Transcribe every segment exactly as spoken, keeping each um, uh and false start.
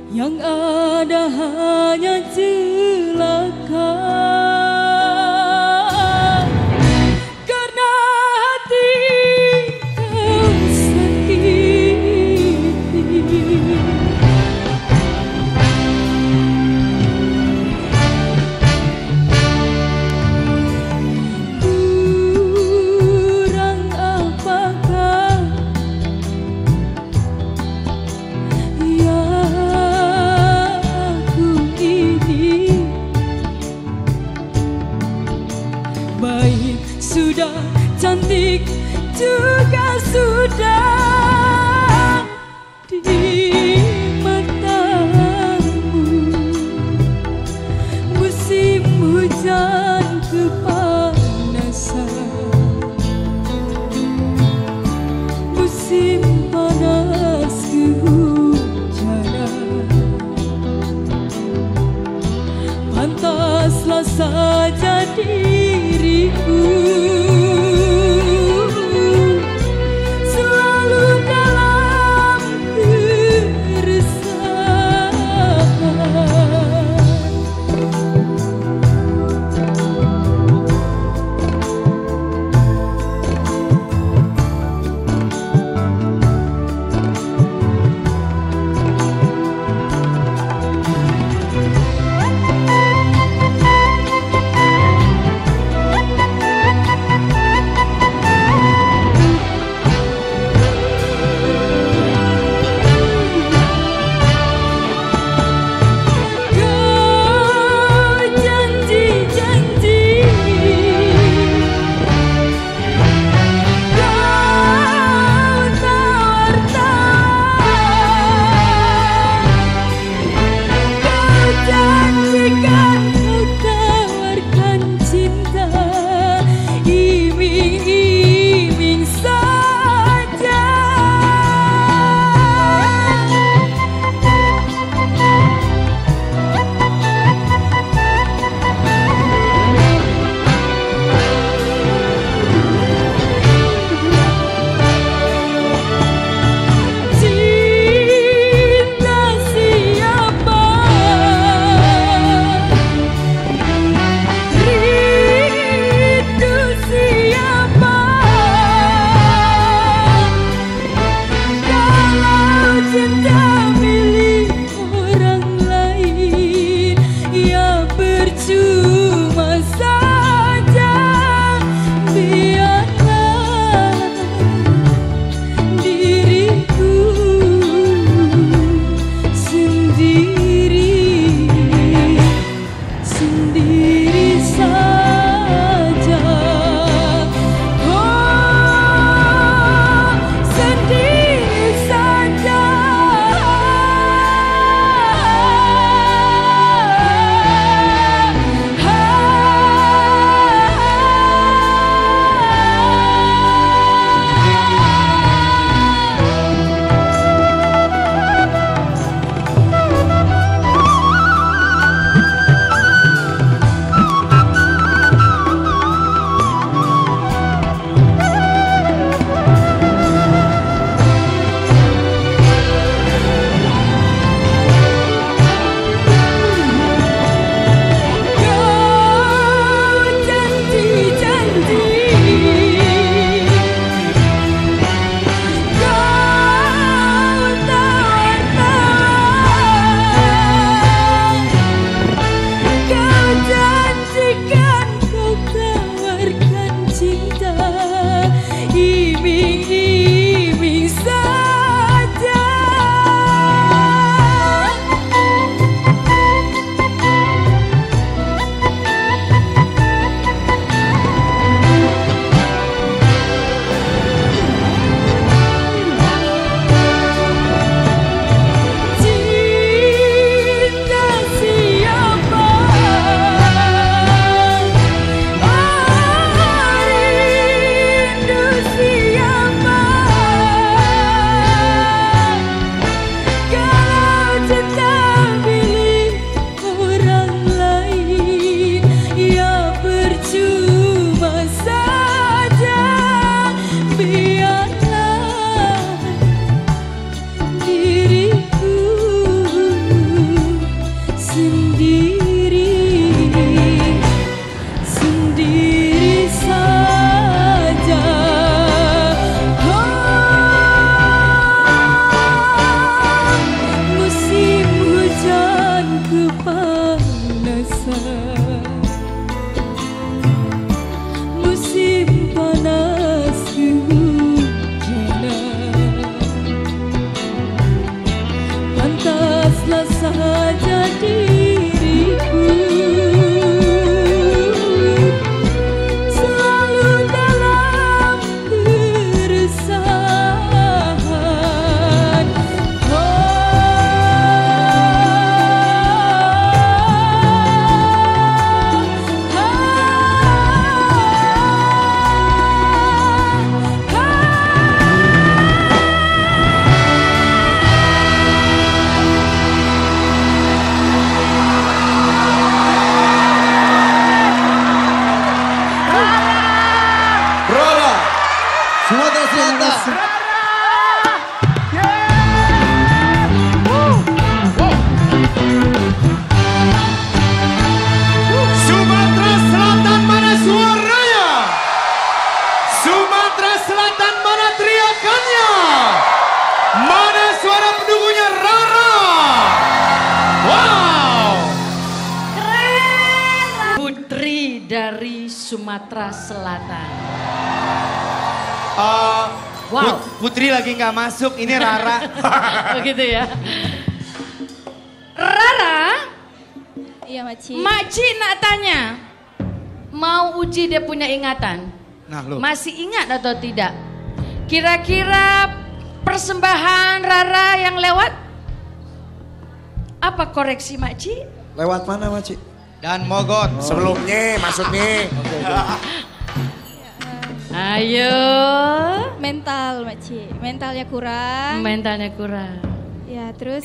yang ada hanya celaka. Karena hati kau sakiti, kurang apakah yang aku ini? Baik sudah, cantik juga sudah di matamu. Musim hujan kepanasan, musim panas kehujanan. Pantaslah saja diriku selalu dalam keresahan. diriku saja diriku selalu dalam keresahan. Sumatera Selatan. Sumatera Selatan mana suaranya? Sumatera Selatan mana teriakannya? Mana suara pendukungnya Rara? Wow! Putri dari Sumatera Selatan. Uh, Wow. Put- Putri lagi nggak masuk, ini Rara. Begitu ya. Rara, Iya Maci. Makci nak tanya. Mau uji dia punya ingatan? Nah lo. Masih ingat atau tidak? Kira-kira persembahan Rara yang lewat? Apa koreksi Makci? Lewat mana Maci? Dan Mogot. Sebelumnya maksudnya. Ayo. Mental Maci. Mentalnya kurang. Mentalnya kurang. Ya terus.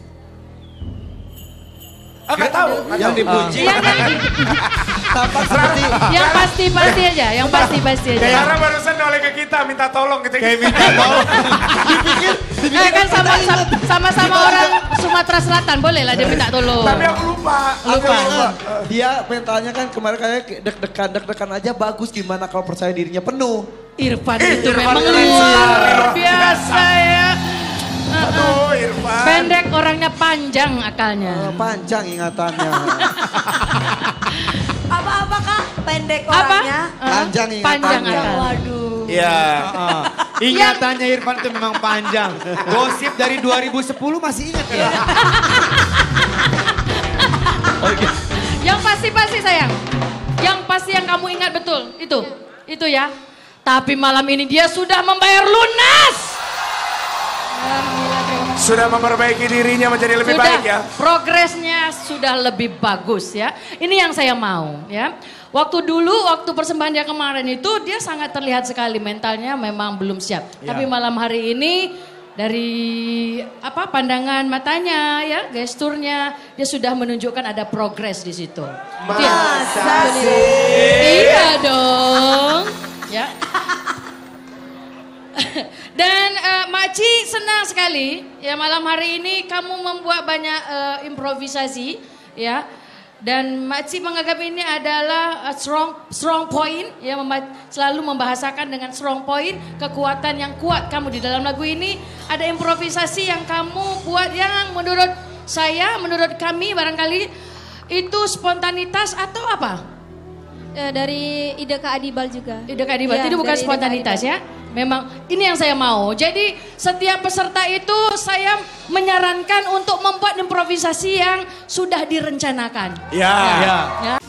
Oh, nggak tahu. nggak Yang tahu. dipuji. Yang, Tampak seperti yang pasti-pasti aja, yang pasti-pasti aja. Karena barusan noleh ke kita minta tolong gitu. Kayak minta tolong. Eh kan sama sama-sama orang Sumatera Selatan, boleh lah dia minta tolong. Tapi aku lupa. Aku Lupa. lupa. Dia mentalnya kan kemarin kayak deg-degan, deg-degan aja bagus. Gimana kalau percaya dirinya penuh? Irfan Eh, itu Irfan memang itu luar luar biasa ya. Aduh, Irfan. Pendek orangnya panjang Eh, akalnya. panjang ingatannya. Apa-apa kak? Pendek Apa? orangnya. Eh, Panjang Panjang ingatannya. akal. Waduh. Iya. Ah, ingatannya Irfan itu memang panjang. Gosip dari dua ribu sepuluh masih ingat ya? Yang pasti-pasti sayang. Yang pasti yang kamu ingat betul itu. Itu ya. Tapi malam ini dia sudah membayar lunas. Sudah memperbaiki dirinya menjadi lebih Sudah, baik ya. progresnya sudah lebih bagus ya. Ini yang saya mau ya. Waktu dulu, waktu persembahan dia kemarin itu dia sangat terlihat sekali mentalnya memang belum siap. Ya. Tapi malam hari ini dari apa pandangan matanya ya, gesturnya dia sudah menunjukkan ada progres di situ. Itu ya. Masa sih? Iya dong. Ya. Dan uh, Makci senang sekali ya malam hari ini kamu membuat banyak uh, improvisasi ya. Dan Makci menganggap ini adalah uh, strong strong point ya, memba- selalu membahasakan dengan strong point, kekuatan yang kuat kamu di dalam lagu ini. Ada improvisasi yang kamu buat yang menurut saya, menurut kami barangkali itu spontanitas atau apa? Eh, dari ide Kak Adibal juga. Ide Kak Adibal, Iya, itu bukan dari ide Kak spontanitas Adibal. ya. Memang ini yang saya mau. Jadi setiap peserta itu saya menyarankan untuk membuat improvisasi yang sudah direncanakan. Ya. Ya. Ya.